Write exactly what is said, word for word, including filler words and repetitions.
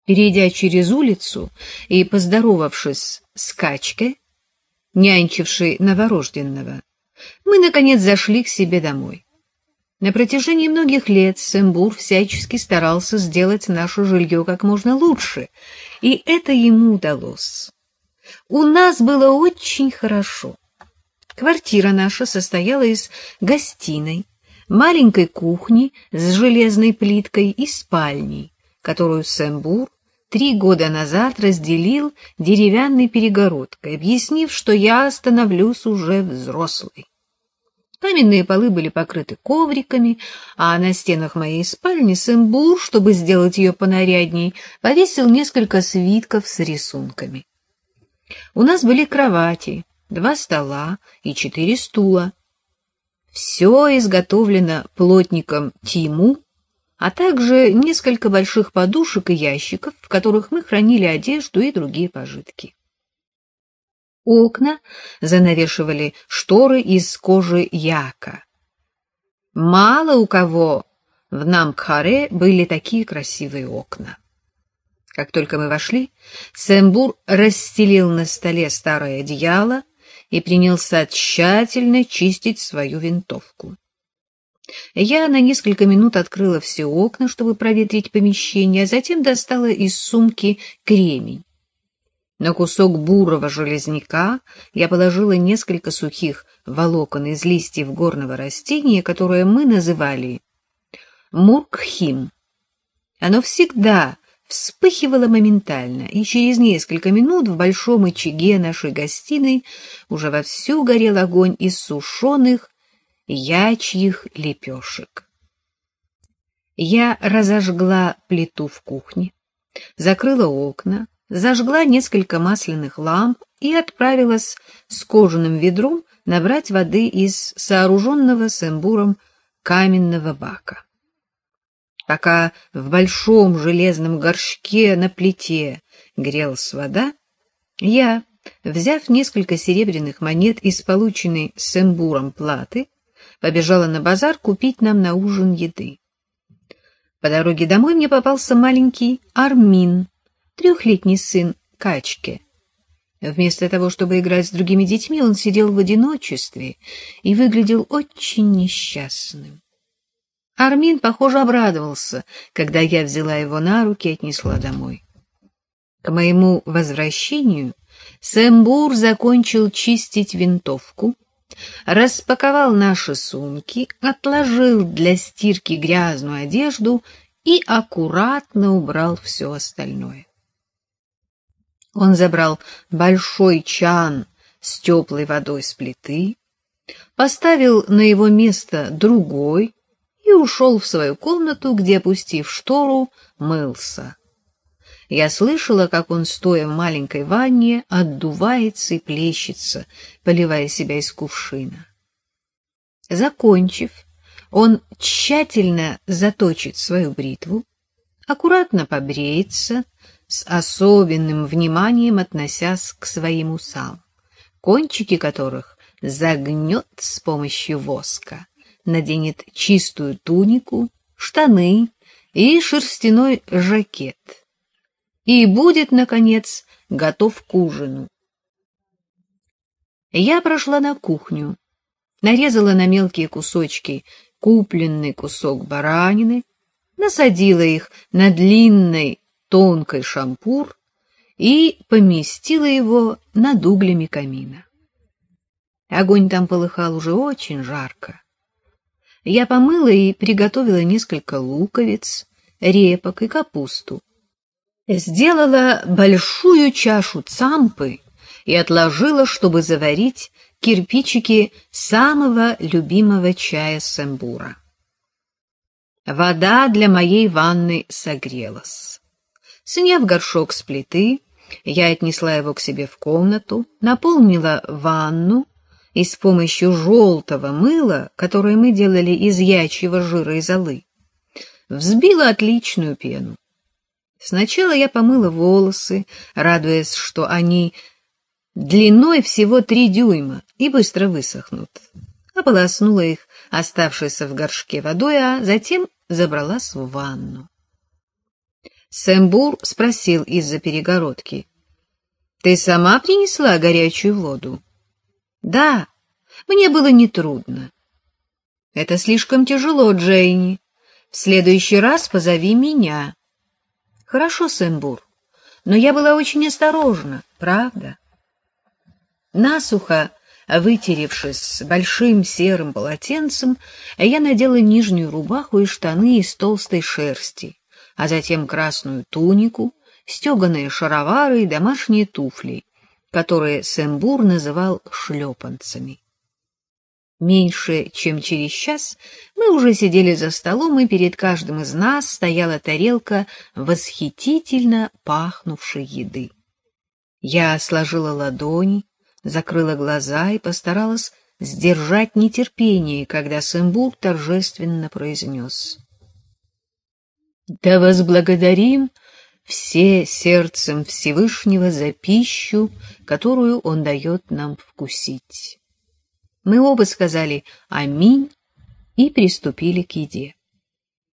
Перейдя через улицу и поздоровавшись с Качкой, нянчившей новорожденного, мы, наконец, зашли к себе домой. На протяжении многих лет Сэмбур всячески старался сделать наше жилье как можно лучше, и это ему удалось. У нас было очень хорошо. Квартира наша состояла из гостиной, маленькой кухни с железной плиткой и спальней, которую Сэмбур три года назад разделил деревянной перегородкой, объяснив, что я становлюсь уже взрослой. Каменные полы были покрыты ковриками, а на стенах моей спальни Сэмбур, чтобы сделать ее понарядней, повесил несколько свитков с рисунками. У нас были кровати, два стола и четыре стула. Все изготовлено плотником Тиму, а также несколько больших подушек и ящиков, в которых мы хранили одежду и другие пожитки. Окна занавешивали шторы из кожи яка. Мало у кого в Намкхаре были такие красивые окна. Как только мы вошли, Сэмбур расстелил на столе старое одеяло и принялся тщательно чистить свою винтовку. Я на несколько минут открыла все окна, чтобы проветрить помещение, а затем достала из сумки кремень. На кусок бурого железняка я положила несколько сухих волокон из листьев горного растения, которое мы называли муркхим. Оно всегда вспыхивало моментально, и через несколько минут в большом очаге нашей гостиной уже вовсю горел огонь из сушеных ячьих лепешек. Я разожгла плиту в кухне, закрыла окна, зажгла несколько масляных ламп и отправилась с кожаным ведром набрать воды из сооруженного Сэмбуром каменного бака. Пока в большом железном горшке на плите грелась вода, я, взяв несколько серебряных монет из полученной Сэмбуром платы, побежала на базар купить нам на ужин еды. По дороге домой мне попался маленький Армин, трехлетний сын Качки. Вместо того, чтобы играть с другими детьми, он сидел в одиночестве и выглядел очень несчастным. Армин, похоже, обрадовался, когда я взяла его на руки и отнесла домой. К моему возвращению Сэмбур закончил чистить винтовку, распаковал наши сумки, отложил для стирки грязную одежду и аккуратно убрал все остальное. Он забрал большой чан с теплой водой с плиты, поставил на его место другой и ушел в свою комнату, где, опустив штору, мылся. Я слышала, как он, стоя в маленькой ванне, отдувается и плещется, поливая себя из кувшина. Закончив, он тщательно заточит свою бритву, аккуратно побреется, с особенным вниманием относясь к своим усам, кончики которых загнет с помощью воска, наденет чистую тунику, штаны и шерстяной жакет, и будет, наконец, готов к ужину. Я прошла на кухню, нарезала на мелкие кусочки купленный кусок баранины, насадила их на длинный тонкий шампур и поместила его над углями камина. Огонь там полыхал уже очень жарко. Я помыла и приготовила несколько луковиц, репок и капусту. Сделала большую чашу цампы и отложила, чтобы заварить кирпичики самого любимого чая Сэмбура. Вода для моей ванны согрелась. Сняв горшок с плиты, я отнесла его к себе в комнату, наполнила ванну и с помощью желтого мыла, которое мы делали из ячьего жира и золы, взбила отличную пену. Сначала я помыла волосы, радуясь, что они длиной всего три дюйма и быстро высохнут. Ополоснула их оставшейся в горшке водой, а затем забралась в ванну. Сэмбур спросил из-за перегородки: «Ты сама принесла горячую воду?» «Да, мне было нетрудно». «Это слишком тяжело, Джейни. В следующий раз позови меня». «Хорошо, Сэмбур, но я была очень осторожна, правда?» Насухо вытеревшись большим серым полотенцем, я надела нижнюю рубаху и штаны из толстой шерсти, а затем красную тунику, стеганые шаровары и домашние туфли, которые Сэмбур называл шлепанцами. Меньше чем через час мы уже сидели за столом, и перед каждым из нас стояла тарелка восхитительно пахнувшей еды. Я сложила ладони, закрыла глаза и постаралась сдержать нетерпение, когда Сэмбур торжественно произнес: «Да возблагодарим все сердцем Всевышнего за пищу, которую Он дает нам вкусить». Мы оба сказали «Аминь» и приступили к еде.